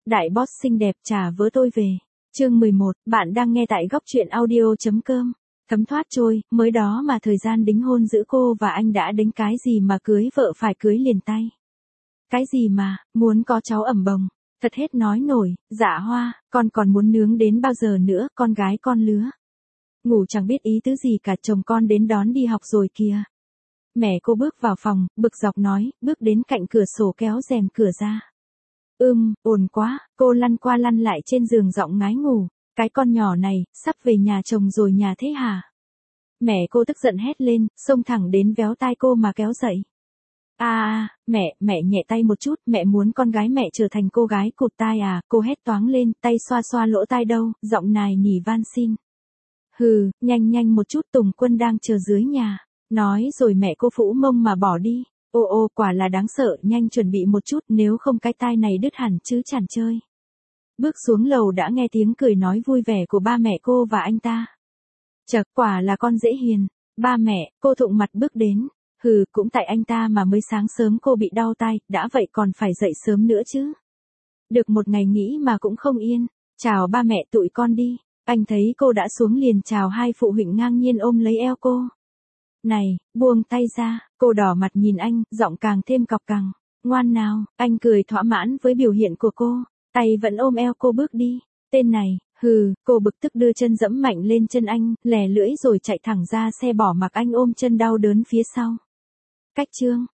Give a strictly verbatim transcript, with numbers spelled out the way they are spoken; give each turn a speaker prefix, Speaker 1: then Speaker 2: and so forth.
Speaker 1: Đại boss xinh đẹp trả vớ tôi về. Chương mười một, bạn đang nghe tại góc truyện audio.com. Thấm thoát trôi, mới đó mà thời gian đính hôn giữa cô và anh đã đến cái gì mà cưới vợ phải cưới liền tay. Cái gì mà, muốn có cháu ẩm bồng. Thật hết nói nổi, dạ hoa, con còn muốn nướng đến bao giờ nữa, con gái con lứa. Ngủ chẳng biết ý tứ gì cả, chồng con đến đón đi học rồi kìa. Mẹ cô bước vào phòng, bực dọc nói, bước đến cạnh cửa sổ kéo rèm cửa ra. Ưm, ồn quá, cô lăn qua lăn lại trên giường giọng ngái ngủ. Cái con nhỏ này, sắp về nhà chồng rồi nhà thế hả? Mẹ cô tức giận hét lên, xông thẳng đến véo tai cô mà kéo dậy. À, à, mẹ, mẹ nhẹ tay một chút, mẹ muốn con gái mẹ trở thành cô gái cụt tai à, cô hét toáng lên, tay xoa xoa lỗ tai đâu, giọng nài nỉ van xin. Hừ, nhanh nhanh một chút, Tùng Quân đang chờ dưới nhà. Nói rồi mẹ cô phũ mông mà bỏ đi. Ô ô, quả là đáng sợ, nhanh chuẩn bị một chút, nếu không cái tai này đứt hẳn chứ chẳng chơi. Bước xuống lầu đã nghe tiếng cười nói vui vẻ của ba mẹ cô và anh ta. Chật, quả là con dễ hiền. Ba mẹ, cô thụng mặt bước đến. Hừ, cũng tại anh ta mà mới sáng sớm cô bị đau tai, đã vậy còn phải dậy sớm nữa chứ. Được một ngày nghỉ mà cũng không yên. Chào ba mẹ, tụi con đi. Anh thấy cô đã xuống liền chào hai phụ huynh ngang nhiên ôm lấy eo cô. Này, buông tay ra, cô đỏ mặt nhìn anh, giọng càng thêm cọc cằn. Ngoan nào, anh cười thỏa mãn với biểu hiện của cô, tay vẫn ôm eo cô bước đi. Tên này, hừ, cô bực tức đưa chân dẫm mạnh lên chân anh, lè lưỡi rồi chạy thẳng ra xe bỏ mặc anh ôm chân đau đớn phía sau. Cách chương,